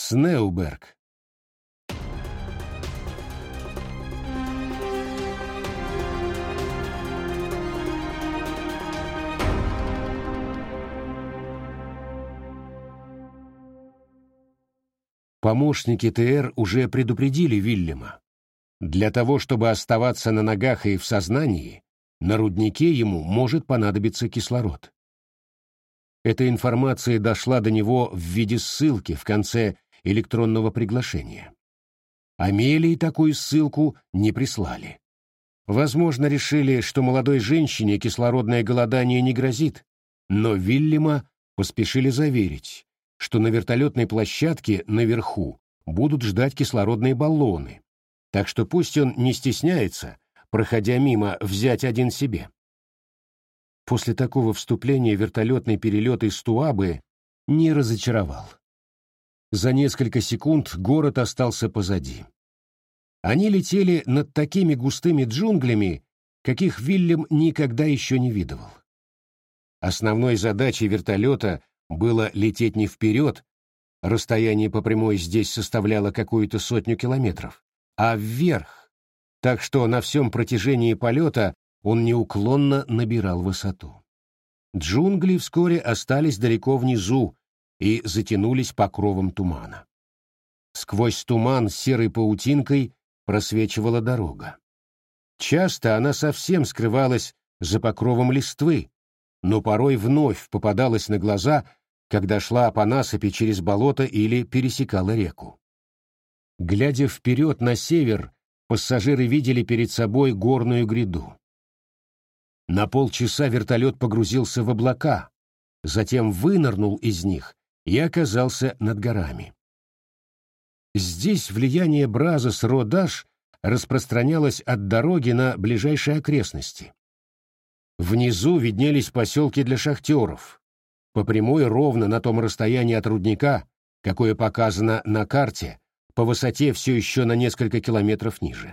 Снеуберг. Помощники ТР уже предупредили Вильяма. Для того, чтобы оставаться на ногах и в сознании, на руднике ему может понадобиться кислород. Эта информация дошла до него в виде ссылки в конце электронного приглашения. Амелии такую ссылку не прислали. Возможно, решили, что молодой женщине кислородное голодание не грозит, но Вильяма поспешили заверить, что на вертолетной площадке наверху будут ждать кислородные баллоны, так что пусть он не стесняется, проходя мимо, взять один себе. После такого вступления вертолетный перелет из Туабы не разочаровал. За несколько секунд город остался позади. Они летели над такими густыми джунглями, каких Вильям никогда еще не видывал. Основной задачей вертолета было лететь не вперед, расстояние по прямой здесь составляло какую-то 100 километров, а вверх, так что на всем протяжении полета он неуклонно набирал высоту. Джунгли вскоре остались далеко внизу и затянулись покровом тумана. Сквозь туман серой паутинкой просвечивала дорога. Часто она совсем скрывалась за покровом листвы, но порой вновь попадалась на глаза, когда шла по насыпи через болото или пересекала реку. Глядя вперед на север, пассажиры видели перед собой горную гряду. На полчаса вертолет погрузился в облака, затем вынырнул из них и оказался над горами. Здесь влияние Бразос-Родаш распространялось от дороги на ближайшие окрестности. Внизу виднелись поселки для шахтеров, по прямой ровно на том расстоянии от рудника, какое показано на карте, по высоте все еще на несколько километров ниже.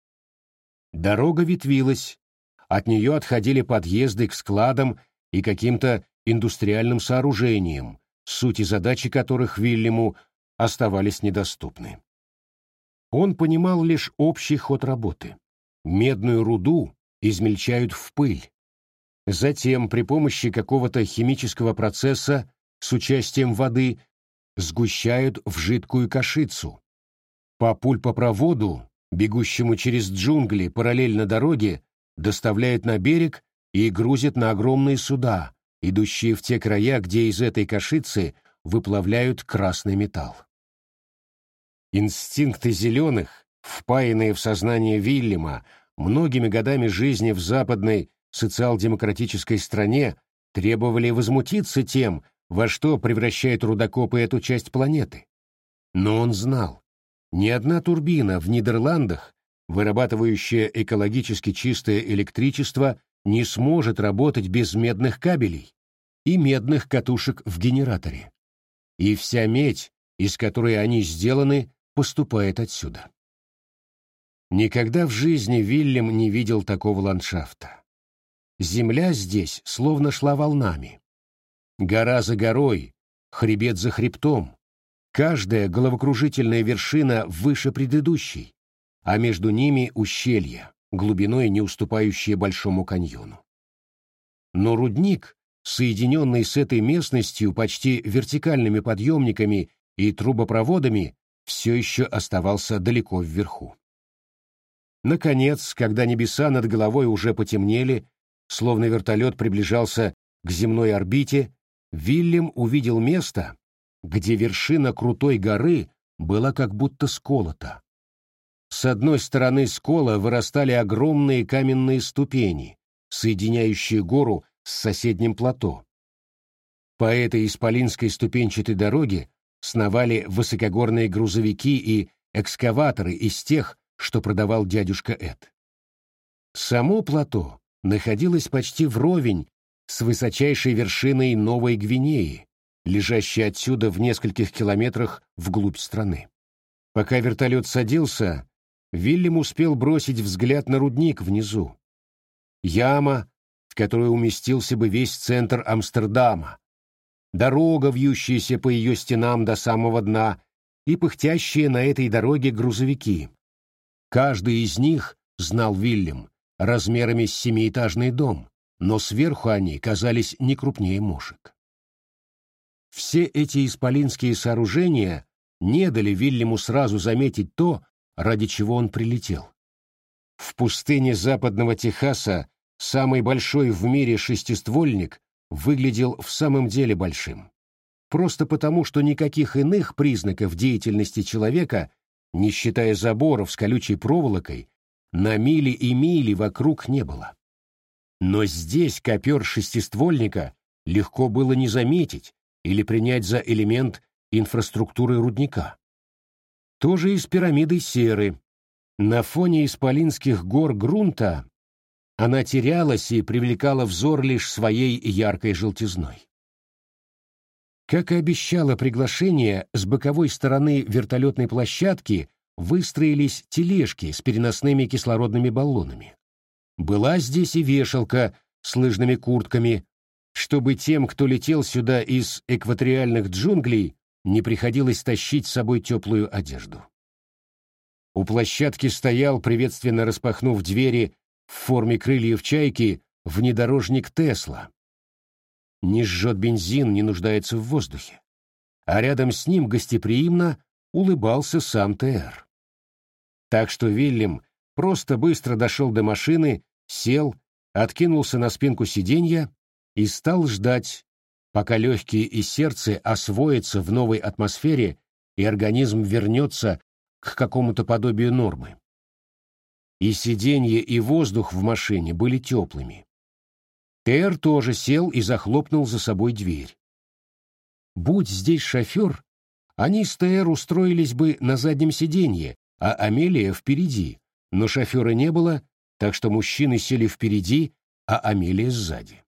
Дорога ветвилась, от нее отходили подъезды к складам и каким-то индустриальным сооружениям, суть и задачи которых Вильяму оставались недоступны. Он понимал лишь общий ход работы. Медную руду измельчают в пыль. Затем при помощи какого-то химического процесса с участием воды сгущают в жидкую кашицу. По пульпопроводу, бегущему через джунгли параллельно дороге, доставляют на берег и грузят на огромные суда, идущие в те края, где из этой кашицы выплавляют красный металл. Инстинкты зеленых, впаянные в сознание Вильяма многими годами жизни в западной социал-демократической стране, требовали возмутиться тем, во что превращают рудокопы эту часть планеты. Но он знал, ни одна турбина в Нидерландах, вырабатывающая экологически чистое электричество, не сможет работать без медных кабелей и медных катушек в генераторе. И вся медь, из которой они сделаны, поступает отсюда. Никогда в жизни Вильям не видел такого ландшафта. Земля здесь словно шла волнами. Гора за горой, хребет за хребтом, каждая головокружительная вершина выше предыдущей, а между ними ущелья, глубиной не уступающие Большому каньону. Но рудник, соединенный с этой местностью почти вертикальными подъемниками и трубопроводами, все еще оставался далеко вверху. Наконец, когда небеса над головой уже потемнели, словно вертолет приближался к земной орбите, Вильям увидел место, где вершина крутой горы была как будто сколота. С одной стороны скола вырастали огромные каменные ступени, соединяющие гору с соседним плато. По этой исполинской ступенчатой дороге сновали высокогорные грузовики и экскаваторы из тех, что продавал дядюшка Эд. Само плато находилось почти вровень с высочайшей вершиной Новой Гвинеи, лежащей отсюда в нескольких километрах вглубь страны. Пока вертолет садился, Вильям успел бросить взгляд на рудник внизу. Яма, в которой уместился бы весь центр Амстердама, дорога, вьющаяся по ее стенам до самого дна, и пыхтящие на этой дороге грузовики. Каждый из них, знал Вильям, размерами с семиэтажный дом, но сверху они казались не крупнее мушек. Все эти исполинские сооружения не дали Вильяму сразу заметить то, ради чего он прилетел. В пустыне западного Техаса самый большой в мире шестиствольник выглядел в самом деле большим. Просто потому, что никаких иных признаков деятельности человека, не считая заборов с колючей проволокой, на мили и мили вокруг не было. Но здесь копер шестиствольника легко было не заметить или принять за элемент инфраструктуры рудника. То же и с пирамидой серы. На фоне исполинских гор грунта она терялась и привлекала взор лишь своей яркой желтизной. Как и обещало приглашение, с боковой стороны вертолетной площадки выстроились тележки с переносными кислородными баллонами. Была здесь и вешалка с лыжными куртками, чтобы тем, кто летел сюда из экваториальных джунглей, не приходилось тащить с собой теплую одежду. У площадки стоял, приветственно распахнув двери в форме крыльев чайки, внедорожник «Тесла». Не жжет бензин, не нуждается в воздухе. А рядом с ним гостеприимно улыбался сам ТР. Так что Вильям просто быстро дошел до машины, сел, откинулся на спинку сиденья и стал ждать, пока легкие и сердце освоятся в новой атмосфере и организм вернется к какому-то подобию нормы. И сиденье, и воздух в машине были теплыми. ТР тоже сел и захлопнул за собой дверь. Будь здесь шофер, они с ТР устроились бы на заднем сиденье, а Амелия впереди, но шофера не было, так что мужчины сели впереди, а Амелия сзади.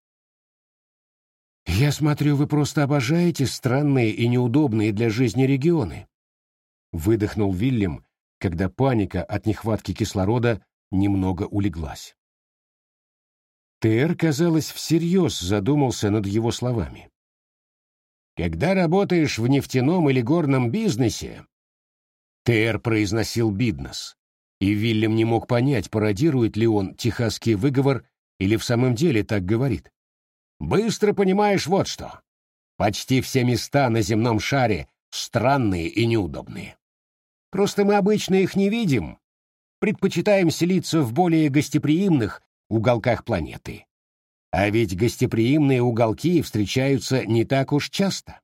«Я смотрю, вы просто обожаете странные и неудобные для жизни регионы», — выдохнул Вильям, когда паника от нехватки кислорода немного улеглась. ТР, казалось, всерьез задумался над его словами. «Когда работаешь в нефтяном или горном бизнесе...» ТР произносил «биднес», и Вильям не мог понять, пародирует ли он техасский выговор или в самом деле так говорит. «Быстро понимаешь вот что. Почти все места на земном шаре странные и неудобные. Просто мы обычно их не видим, предпочитаем селиться в более гостеприимных уголках планеты. А ведь гостеприимные уголки встречаются не так уж часто.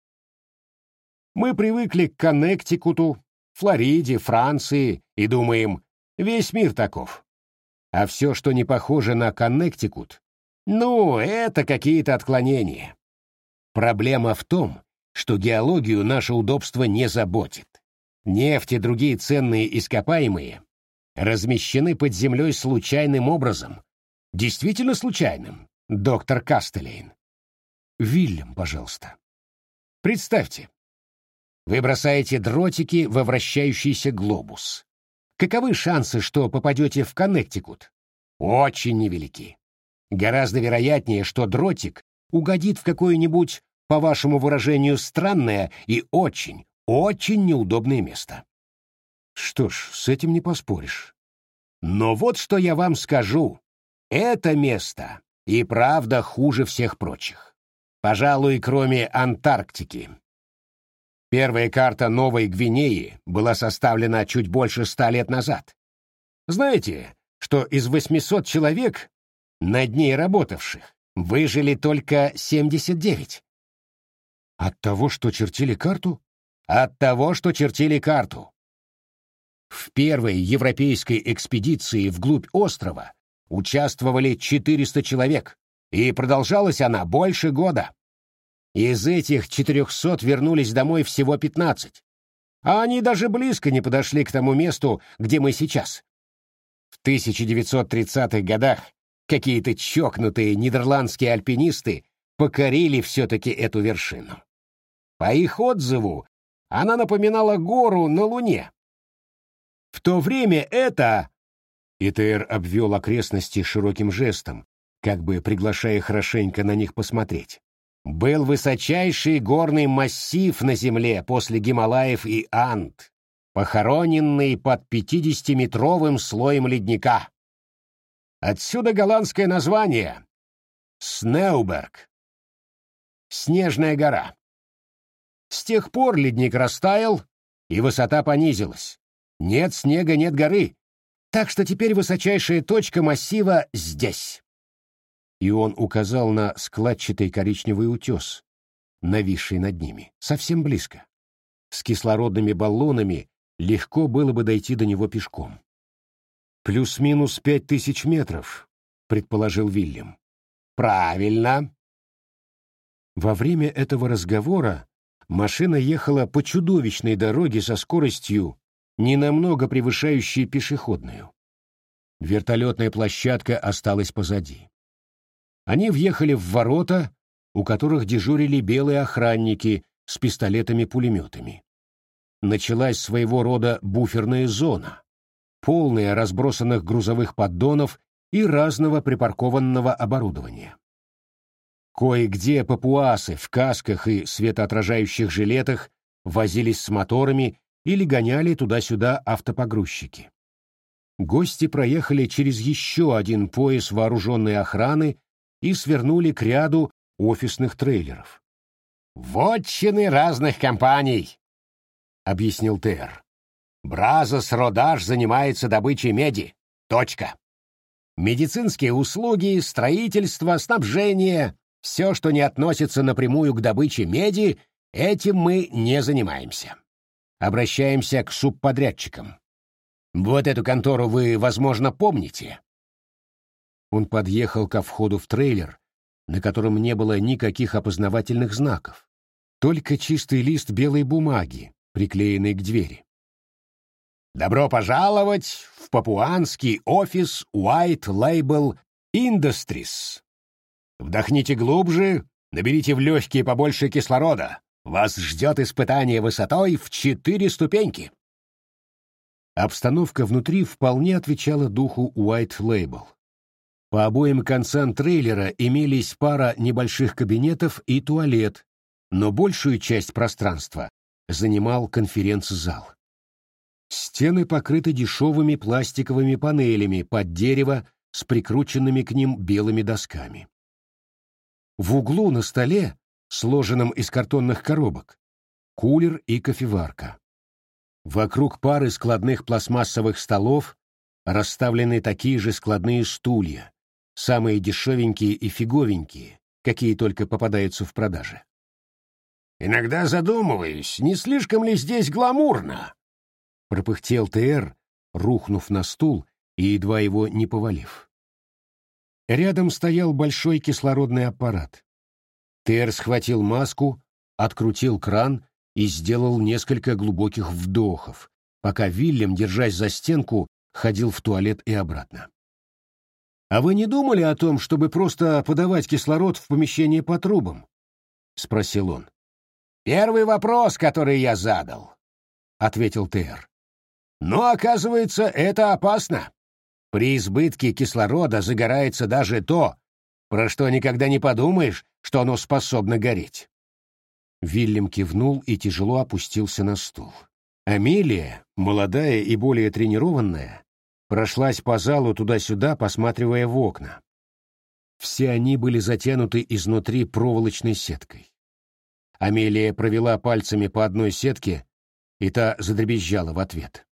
Мы привыкли к Коннектикуту, Флориде, Франции и думаем, весь мир таков. А все, что не похоже на Коннектикут, ну, это какие-то отклонения. Проблема в том, что геологию наше удобство не заботит. Нефть и другие ценные ископаемые размещены под землей случайным образом. Действительно случайным, доктор Кастелейн. Вильям, пожалуйста. Представьте, вы бросаете дротики во вращающийся глобус. Каковы шансы, что попадете в Коннектикут? Очень невелики. Гораздо вероятнее, что дротик угодит в какое-нибудь, по вашему выражению, странное и очень, очень неудобное место. Что ж, с этим не поспоришь. Но вот что я вам скажу. Это место и правда хуже всех прочих. Пожалуй, кроме Антарктики. Первая карта Новой Гвинеи была составлена чуть больше 100 лет назад. Знаете, что из 800 человек, над ней работавших, выжили только 79? От того, что чертили карту? От того, что чертили карту. В первой европейской экспедиции вглубь острова участвовали 400 человек, и продолжалась она больше года. Из этих 400 вернулись домой всего 15, а они даже близко не подошли к тому месту, где мы сейчас. В 1930-х годах какие-то чокнутые нидерландские альпинисты покорили все-таки эту вершину. По их отзыву, она напоминала гору на Луне. В то время это... ИТР обвел окрестности широким жестом, как бы приглашая хорошенько на них посмотреть. был высочайший горный массив на Земле после Гималаев и Анд, похороненный под 50-метровым слоем ледника. Отсюда голландское название — Снеуберг — Снежная гора. С тех пор ледник растаял, и высота понизилась. Нет снега, нет горы, так что теперь высочайшая точка массива здесь. И он указал на складчатый коричневый утес, нависший над ними, совсем близко. С кислородными баллонами легко было бы дойти до него пешком. «Плюс-минус 5000 метров», — предположил Вильям. «Правильно». Во время этого разговора машина ехала по чудовищной дороге со скоростью, ненамного превышающей пешеходную. Вертолетная площадка осталась позади. Они въехали в ворота, у которых дежурили белые охранники с пистолетами-пулеметами. Началась своего рода буферная зона, полная разбросанных грузовых поддонов и разного припаркованного оборудования. Кое-где папуасы в касках и светоотражающих жилетах возились с моторами или гоняли туда-сюда автопогрузчики. Гости проехали через еще один пояс вооруженной охраны и свернули к ряду офисных трейлеров. «Вотчины разных компаний», — объяснил Тер. «Бразос Родаж занимается добычей меди. Точка. Медицинские услуги, строительство, снабжение — все, что не относится напрямую к добыче меди, этим мы не занимаемся. Обращаемся к субподрядчикам. Вот эту контору вы, возможно, помните». Он подъехал ко входу в трейлер, на котором не было никаких опознавательных знаков, только чистый лист белой бумаги, приклеенный к двери. «Добро пожаловать в папуанский офис White Label Industries. Вдохните глубже, наберите в легкие побольше кислорода. Вас ждет испытание высотой в 4 ступеньки». Обстановка внутри вполне отвечала духу White Label. По обоим концам трейлера имелись пара небольших кабинетов и туалет, но большую часть пространства занимал конференц-зал. Стены покрыты дешевыми пластиковыми панелями под дерево с прикрученными к ним белыми досками. В углу на столе, сложенном из картонных коробок, кулер и кофеварка. Вокруг пары складных пластмассовых столов расставлены такие же складные стулья, самые дешевенькие и фиговенькие, какие только попадаются в продаже. «Иногда задумываюсь, не слишком ли здесь гламурно?» — пропыхтел Т.Р., рухнув на стул и едва его не повалив. Рядом стоял большой кислородный аппарат. Т.Р. схватил маску, открутил кран и сделал несколько глубоких вдохов, пока Вильям, держась за стенку, ходил в туалет и обратно. «А вы не думали о том, чтобы просто подавать кислород в помещение по трубам?» — спросил он. «Первый вопрос, который я задал», — ответил Т.Р. «Но, оказывается, это опасно. При избытке кислорода загорается даже то, про что никогда не подумаешь, что оно способно гореть». Вильям кивнул и тяжело опустился на стул. Амелия, молодая и более тренированная, прошлась по залу туда-сюда, посматривая в окна. Все они были затянуты изнутри проволочной сеткой. Амелия провела пальцами по одной сетке, и та задребезжала в ответ.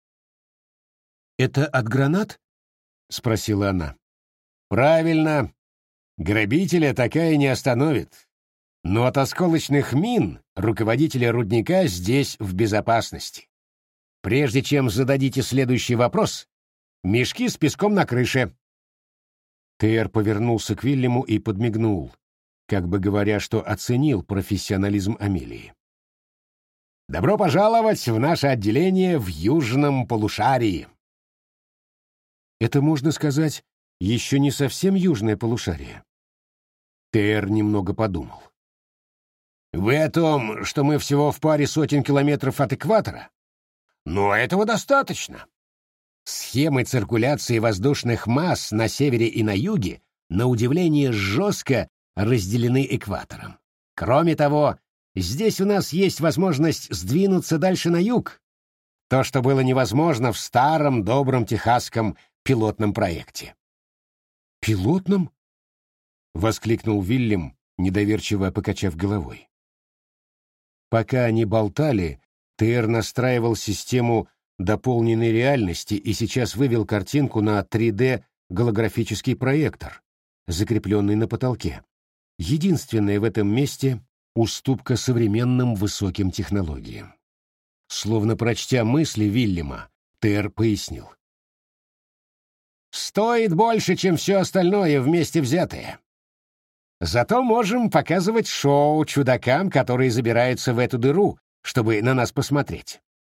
«Это от гранат?» — спросила она. «Правильно. Грабителя такая не остановит. Но от осколочных мин руководителя рудника здесь в безопасности. Прежде чем зададите следующий вопрос, мешки с песком на крыше». Т.Р. повернулся к Вильяму и подмигнул, как бы говоря, что оценил профессионализм Амелии. «Добро пожаловать в наше отделение в Южном полушарии». Это, можно сказать, еще не совсем южное полушарие. Т.Р. немного подумал. «Вы о том, что мы всего в паре сотен километров от экватора? Но этого достаточно. Схемы циркуляции воздушных масс на севере и на юге, на удивление, жестко разделены экватором. Кроме того, здесь у нас есть возможность сдвинуться дальше на юг. То, что было невозможно в старом добром техасском пилотном проекте. «Пилотном?» — воскликнул Вильям, недоверчиво покачав головой. Пока они болтали, ТР настраивал систему дополненной реальности и сейчас вывел картинку на 3D-голографический проектор, закрепленный на потолке. Единственная в этом месте уступка современным высоким технологиям. Словно прочтя мысли Вильяма, ТР пояснил. «Стоит больше, чем все остальное вместе взятое. Зато можем показывать шоу чудакам, которые забираются в эту дыру, чтобы на нас посмотреть».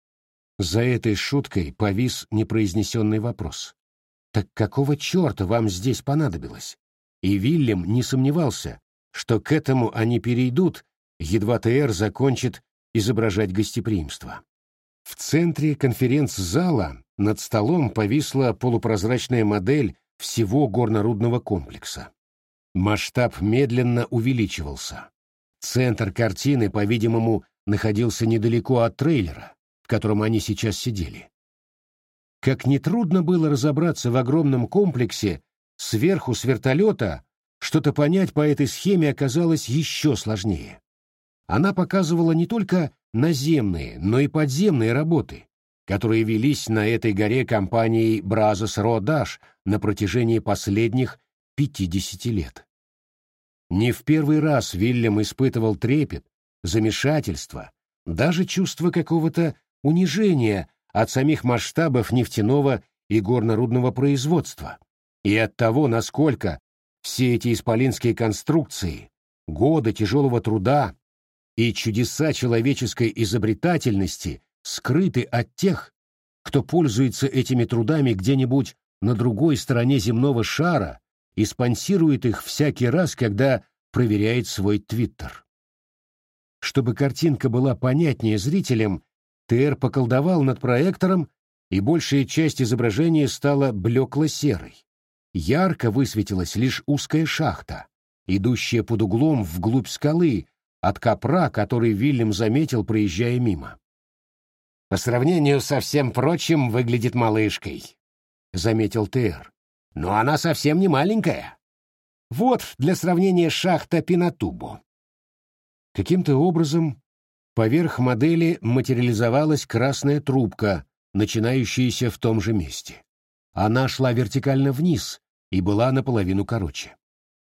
За этой шуткой повис непроизнесенный вопрос. «Так какого черта вам здесь понадобилось?» И Вильям не сомневался, что к этому они перейдут, едва ТР закончит изображать гостеприимство. В центре конференц-зала над столом повисла полупрозрачная модель всего горнорудного комплекса. Масштаб медленно увеличивался. Центр картины, по-видимому, находился недалеко от трейлера, в котором они сейчас сидели. Как нетрудно было разобраться в огромном комплексе, сверху с вертолета что-то понять по этой схеме оказалось еще сложнее. Она показывала не только наземные, но и подземные работы, которые велись на этой горе компанией Brazos Rodash на протяжении последних 50 лет. Не в первый раз Вильям испытывал трепет, замешательство, даже чувство какого-то унижения от самих масштабов нефтяного и горнорудного производства и от того, насколько все эти исполинские конструкции, годы тяжелого труда и чудеса человеческой изобретательности скрыты от тех, кто пользуется этими трудами где-нибудь на другой стороне земного шара и спонсирует их всякий раз, когда проверяет свой твиттер. Чтобы картинка была понятнее зрителям, ТР поколдовал над проектором, и большая часть изображения стала блекло-серой. Ярко высветилась лишь узкая шахта, идущая под углом вглубь скалы, от копра, который Вильям заметил, проезжая мимо. «По сравнению со всем прочим, выглядит малышкой», — заметил ТР. «Но она совсем не маленькая. Вот для сравнения шахта Пинатубо». Каким-то образом поверх модели материализовалась красная трубка, начинающаяся в том же месте. Она шла вертикально вниз и была наполовину короче.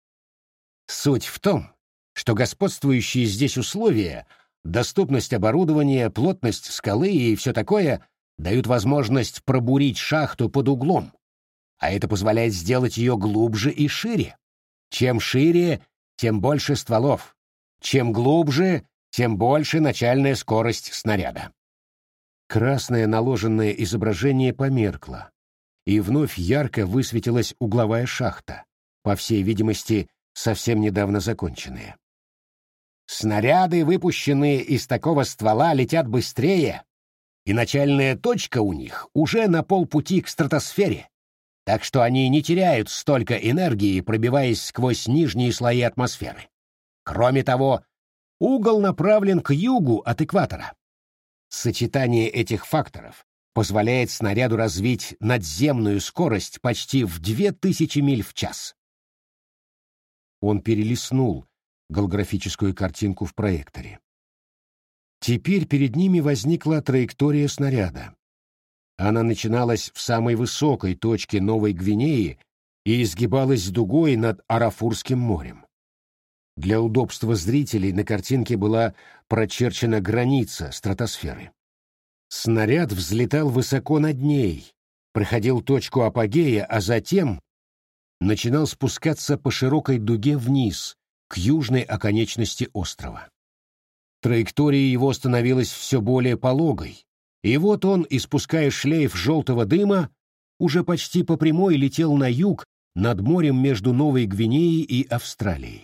Суть в том, что господствующие здесь условия, доступность оборудования, плотность скалы и все такое, дают возможность пробурить шахту под углом, а это позволяет сделать ее глубже и шире. Чем шире, тем больше стволов. Чем глубже, тем больше начальная скорость снаряда. Красное наложенное изображение померкло, и вновь ярко высветилась угловая шахта, по всей видимости, совсем недавно законченная. Снаряды, выпущенные из такого ствола, летят быстрее, и начальная точка у них уже на полпути к стратосфере, так что они не теряют столько энергии, пробиваясь сквозь нижние слои атмосферы. Кроме того, угол направлен к югу от экватора. Сочетание этих факторов позволяет снаряду развить надземную скорость почти в 2000 миль в час. Он перелистнул голографическую картинку в проекторе. Теперь перед ними возникла траектория снаряда. Она начиналась в самой высокой точке Новой Гвинеи и изгибалась дугой над Арафурским морем. Для удобства зрителей на картинке была прочерчена граница стратосферы. Снаряд взлетал высоко над ней, проходил точку апогея, а затем начинал спускаться по широкой дуге вниз, к южной оконечности острова. Траектория его становилась все более пологой, и вот он, испуская шлейф желтого дыма, уже почти по прямой летел на юг над морем между Новой Гвинеей и Австралией.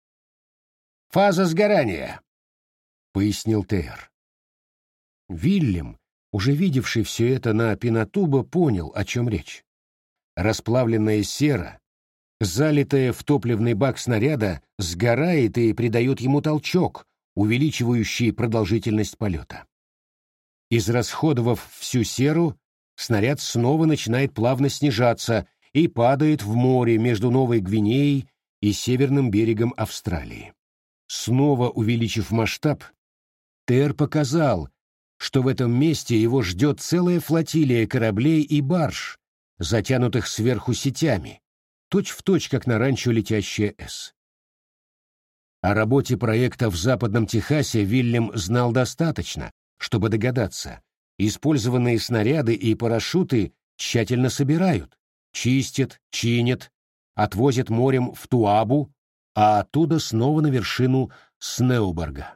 «Фаза сгорания», — пояснил ТР. Вильям, уже видевший все это на Пинатубо, понял, о чем речь. Расплавленная сера, залитая в топливный бак снаряда, сгорает и придает ему толчок, увеличивающий продолжительность полета. Израсходовав всю серу, снаряд снова начинает плавно снижаться и падает в море между Новой Гвинеей и северным берегом Австралии. Снова увеличив масштаб, ТР показал, что в этом месте его ждет целая флотилия кораблей и барж, затянутых сверху сетями, точь-в-точь, как на ранчо «Летящая С». О работе проекта в Западном Техасе Вильям знал достаточно, чтобы догадаться, использованные снаряды и парашюты тщательно собирают, чистят, чинят, отвозят морем в Туабу, а оттуда снова на вершину Снеуборга.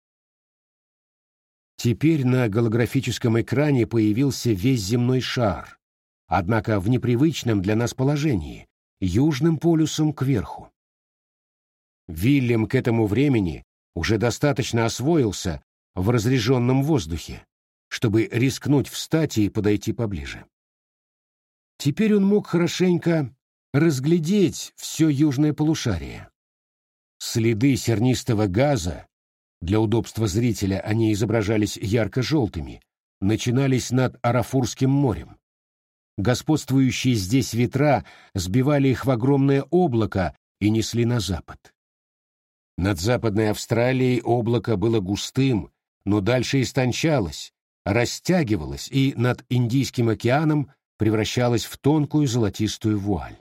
Теперь на голографическом экране появился весь земной шар, однако в непривычном для нас положении, южным полюсом кверху. Вильям к этому времени уже достаточно освоился в разреженном воздухе, чтобы рискнуть встать и подойти поближе. Теперь он мог хорошенько разглядеть все южное полушарие. Следы сернистого газа, для удобства зрителя они изображались ярко-желтыми, начинались над Арафурским морем. Господствующие здесь ветра сбивали их в огромное облако и несли на запад. Над Западной Австралией облако было густым, но дальше истончалось, растягивалось и над Индийским океаном превращалось в тонкую золотистую вуаль.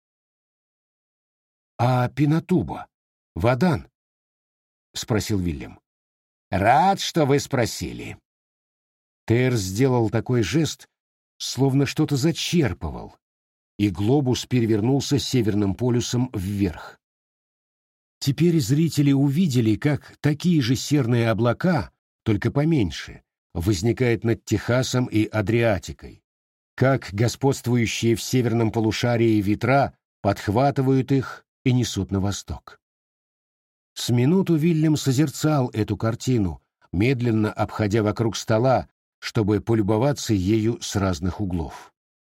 «А Пинатуба? Вадан?» — спросил Вильям. «Рад, что вы спросили». Тейр сделал такой жест, словно что-то зачерпывал, и глобус перевернулся северным полюсом вверх. Теперь зрители увидели, как такие же серные облака, только поменьше, возникают над Техасом и Адриатикой, как господствующие в северном полушарии ветра подхватывают их и несут на восток. С минуту Вильям созерцал эту картину, медленно обходя вокруг стола, чтобы полюбоваться ею с разных углов.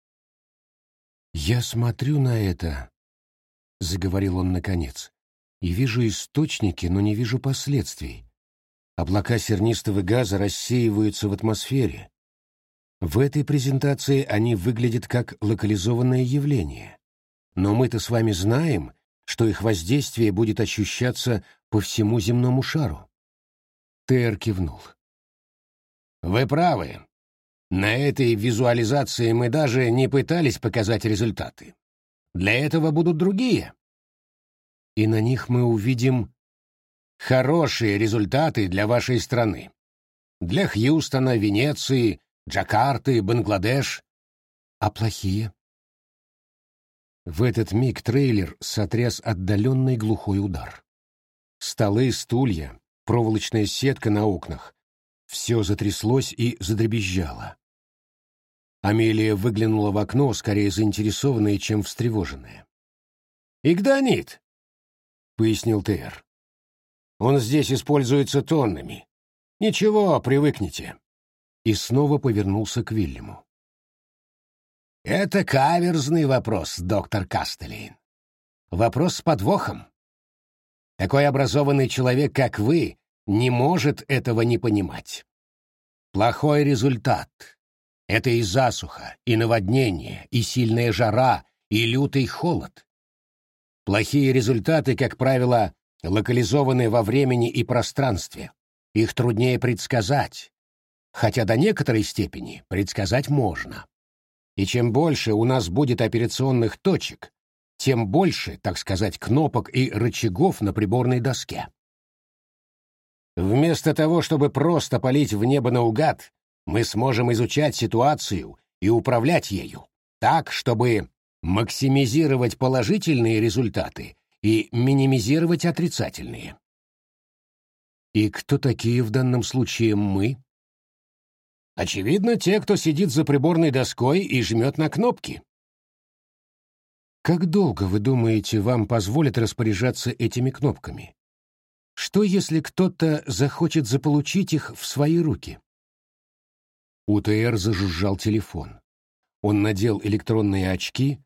«Я смотрю на это», — заговорил он наконец, — «и вижу источники, но не вижу последствий. Облака сернистого газа рассеиваются в атмосфере. В этой презентации они выглядят как локализованное явление. Но мы-то с вами знаем, что их воздействие будет ощущаться по всему земному шару». Тейр кивнул. «Вы правы. На этой визуализации мы даже не пытались показать результаты. Для этого будут другие. И на них мы увидим хорошие результаты для вашей страны. Для Хьюстона, Венеции, Джакарты, Бангладеш. А плохие?» В этот миг трейлер сотряс отдаленный глухой удар. Столы, стулья, проволочная сетка на окнах — все затряслось и задребезжало. Амелия выглянула в окно, скорее заинтересованная, чем встревоженная. «Игданит», — пояснил Тейр. «Он здесь используется тоннами. Ничего, привыкните». И снова повернулся к Вильяму. «Это каверзный вопрос, доктор Кастелейн. Вопрос с подвохом. Такой образованный человек, как вы, не может этого не понимать. Плохой результат — это и засуха, и наводнение, и сильная жара, и лютый холод. Плохие результаты, как правило, локализованы во времени и пространстве. Их труднее предсказать, хотя до некоторой степени предсказать можно. И чем больше у нас будет операционных точек, тем больше, так сказать, кнопок и рычагов на приборной доске. Вместо того, чтобы просто палить в небо наугад, мы сможем изучать ситуацию и управлять ею так, чтобы максимизировать положительные результаты и минимизировать отрицательные. И кто такие в данном случае мы? Очевидно, те, кто сидит за приборной доской и жмет на кнопки. Как долго, вы думаете, вам позволят распоряжаться этими кнопками? Что, если кто-то захочет заполучить их в свои руки? У ТР зажужжал телефон. Он надел электронные очки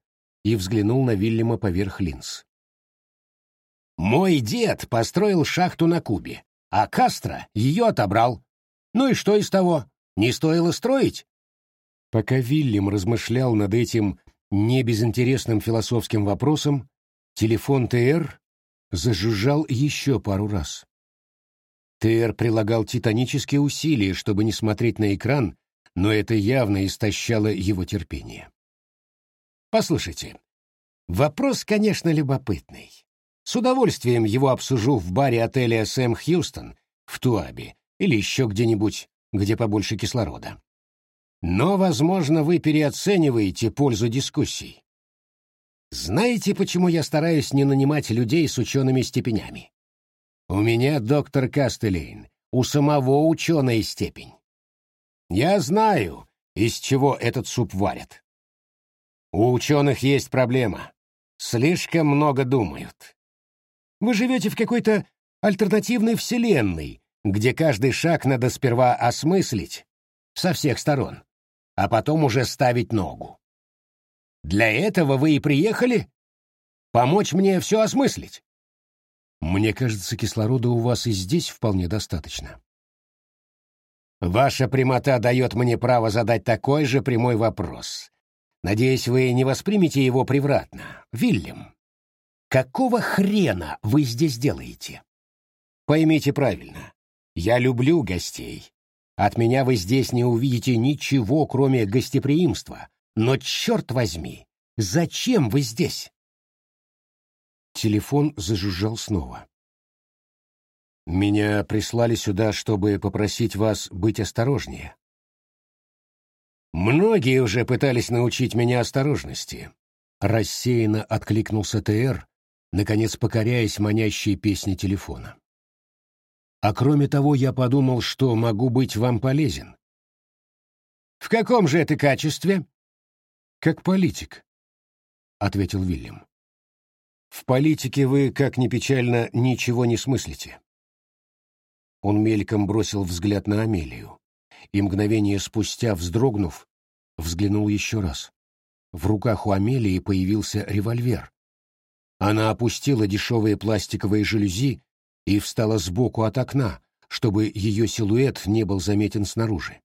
и взглянул на Вильяма поверх линз. «Мой дед построил шахту на Кубе, а Кастро ее отобрал. Ну и что из того? Не стоило строить?» Пока Вильям размышлял над этим небезынтересным философским вопросом, телефон ТР зажужжал еще пару раз. ТР прилагал титанические усилия, чтобы не смотреть на экран, но это явно истощало его терпение. «Послушайте, вопрос, конечно, любопытный. С удовольствием его обсужу в баре отеля «Сэм Хьюстон» в Туабе или еще где-нибудь, где побольше кислорода. Но, возможно, вы переоцениваете пользу дискуссий. Знаете, почему я стараюсь не нанимать людей с учеными степенями? У меня доктор Кастелейн, у самого ученая степень. Я знаю, из чего этот суп варят. У ученых есть проблема. Слишком много думают. Вы живете в какой-то альтернативной вселенной, где каждый шаг надо сперва осмыслить со всех сторон, а потом уже ставить ногу. Для этого вы и приехали? Помочь мне все осмыслить? Мне кажется, кислорода у вас и здесь вполне достаточно. Ваша прямота дает мне право задать такой же прямой вопрос. Надеюсь, вы не воспримете его превратно. Вильям, какого хрена вы здесь делаете? Поймите правильно, я люблю гостей. От меня вы здесь не увидите ничего, кроме гостеприимства. Но, черт возьми, зачем вы здесь? Телефон зажужжал снова. «Меня прислали сюда, чтобы попросить вас быть осторожнее». «Многие уже пытались научить меня осторожности», — рассеянно откликнулся ТР, наконец покоряясь манящей песне телефона. «А кроме того, я подумал, что могу быть вам полезен». «В каком же это качестве?» «Как политик», — ответил Вильям. «В политике вы, как ни печально, ничего не смыслите». Он мельком бросил взгляд на Амелию и, мгновение спустя, вздрогнув, взглянул еще раз. В руках у Амелии появился револьвер. Она опустила дешевые пластиковые жалюзи и встала сбоку от окна, чтобы ее силуэт не был заметен снаружи.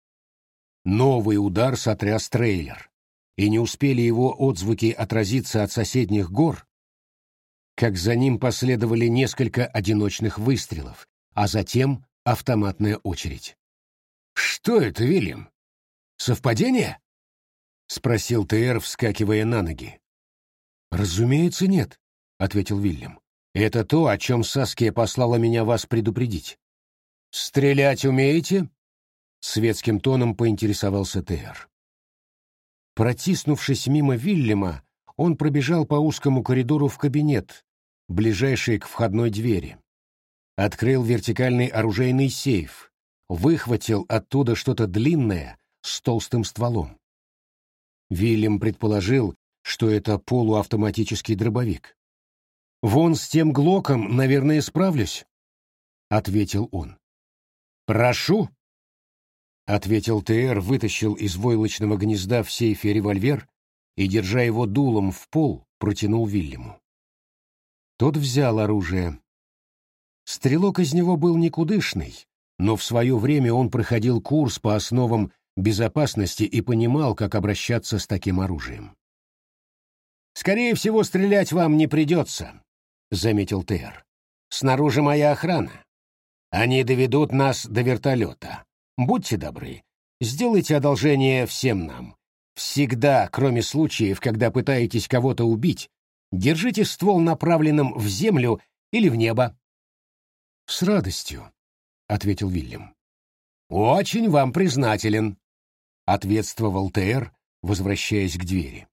Новый удар сотряс трейлер, и не успели его отзвуки отразиться от соседних гор, как за ним последовали несколько одиночных выстрелов, а затем автоматная очередь. «Что это, Вильям? Совпадение?» — спросил ТР, вскакивая на ноги. «Разумеется, нет», — ответил Вильям. «Это то, о чем Саския послала меня вас предупредить». «Стрелять умеете?» — светским тоном поинтересовался ТР. Протиснувшись мимо Вильяма, он пробежал по узкому коридору в кабинет, ближайший к входной двери. Открыл вертикальный оружейный сейф, выхватил оттуда что-то длинное с толстым стволом. Вильям предположил, что это полуавтоматический дробовик. «Вон с тем глоком, наверное, справлюсь», — ответил он. «Прошу», — ответил ТР, вытащил из войлочного гнезда в сейфе револьвер и, держа его дулом в пол, протянул Вильяму. Тот взял оружие. Стрелок из него был никудышный, но в свое время он проходил курс по основам безопасности и понимал, как обращаться с таким оружием. «Скорее всего, стрелять вам не придется», — заметил ТР. «Снаружи моя охрана. Они доведут нас до вертолета. Будьте добры, сделайте одолжение всем нам. Всегда, кроме случаев, когда пытаетесь кого-то убить, держите ствол направленным в землю или в небо». «С радостью», — ответил Вильям. «Очень вам признателен», — ответствовал ТР, возвращаясь к двери.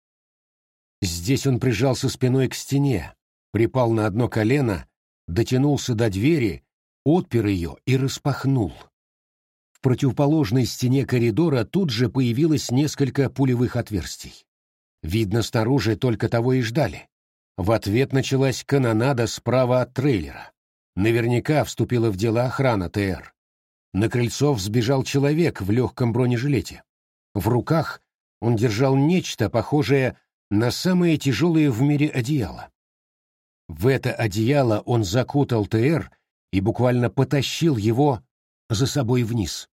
Здесь он прижался спиной к стене, припал на одно колено, дотянулся до двери, отпер ее и распахнул. В противоположной стене коридора тут же появилось несколько пулевых отверстий. Видно, снаружи только того и ждали. В ответ началась канонада справа от трейлера. Наверняка вступила в дело охрана ТР. На крыльцо взбежал человек в легком бронежилете. В руках он держал нечто, похожее на самое тяжелое в мире одеяло. В это одеяло он закутал ТР и буквально потащил его за собой вниз.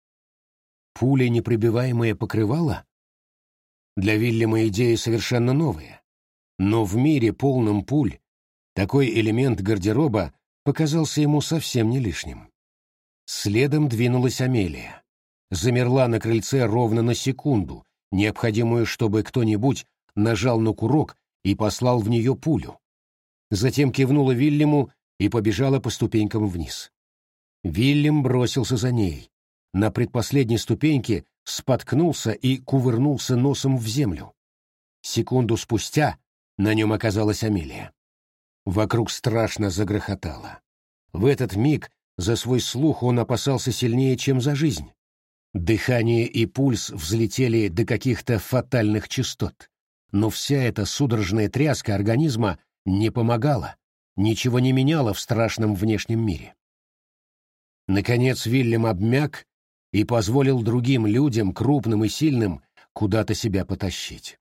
Пуля непробиваемое покрывало? Для Вильяма идея совершенно новая. Но в мире, полном пуль, такой элемент гардероба показался ему совсем не лишним. Следом двинулась Амелия. Замерла на крыльце ровно на секунду, необходимую, чтобы кто-нибудь нажал на курок и послал в нее пулю. Затем кивнула Вильяму и побежала по ступенькам вниз. Вильям бросился за ней. На предпоследней ступеньке споткнулся и кувырнулся носом в землю. Секунду спустя на нем оказалась Амелия. Вокруг страшно загрохотало. В этот миг за свой слух он опасался сильнее, чем за жизнь. Дыхание и пульс взлетели до каких-то фатальных частот. Но вся эта судорожная тряска организма не помогала, ничего не меняло в страшном внешнем мире. Наконец Вильям обмяк и позволил другим людям, крупным и сильным, куда-то себя потащить.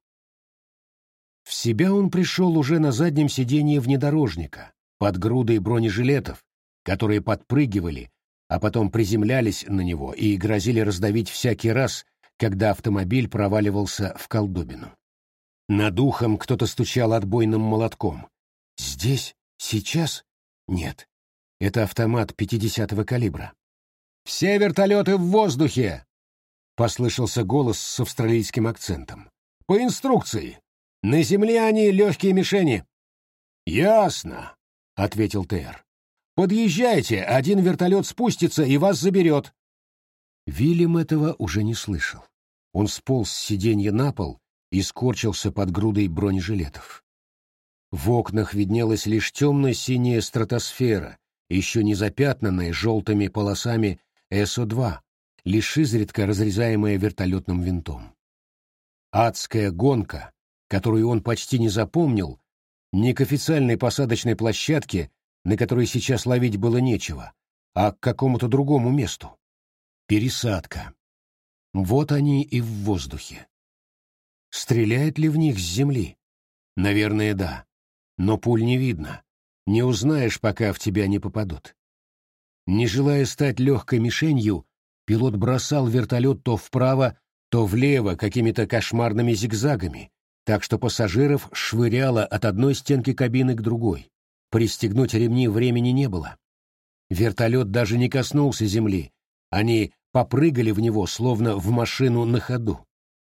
В себя он пришел уже на заднем сиденье внедорожника, под грудой бронежилетов, которые подпрыгивали, а потом приземлялись на него и грозили раздавить всякий раз, когда автомобиль проваливался в колдобину. Над ухом кто-то стучал отбойным молотком. «Здесь? Сейчас? Нет. Это автомат 50-го калибра». «Все вертолеты в воздухе!» — послышался голос с австралийским акцентом. «По инструкции. На земле они легкие мишени». «Ясно», — ответил ТР. «Подъезжайте, один вертолет спустится и вас заберет». Вильям этого уже не слышал. Он сполз с сиденья на пол и скорчился под грудой бронежилетов. В окнах виднелась лишь темно-синяя стратосфера, еще не запятнанная желтыми полосами СО-2, лишь изредка разрезаемая вертолетным винтом. Адская гонка, которую он почти не запомнил, не к официальной посадочной площадке, на которой сейчас ловить было нечего, а к какому-то другому месту. Пересадка. Вот они и в воздухе. Стреляет ли в них с земли? Наверное, да. Но пуль не видно. Не узнаешь, пока в тебя не попадут. Не желая стать легкой мишенью, пилот бросал вертолет то вправо, то влево какими-то кошмарными зигзагами, так что пассажиров швыряло от одной стенки кабины к другой. Пристегнуть ремни времени не было. Вертолет даже не коснулся земли. Они попрыгали в него, словно в машину на ходу.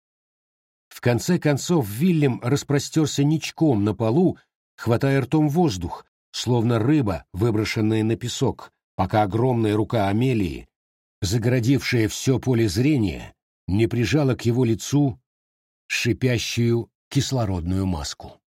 В конце концов Вильям распростерся ничком на полу, хватая ртом воздух, словно рыба, выброшенная на песок, пока огромная рука Амелии, загородившая все поле зрения, не прижала к его лицу шипящую кислородную маску.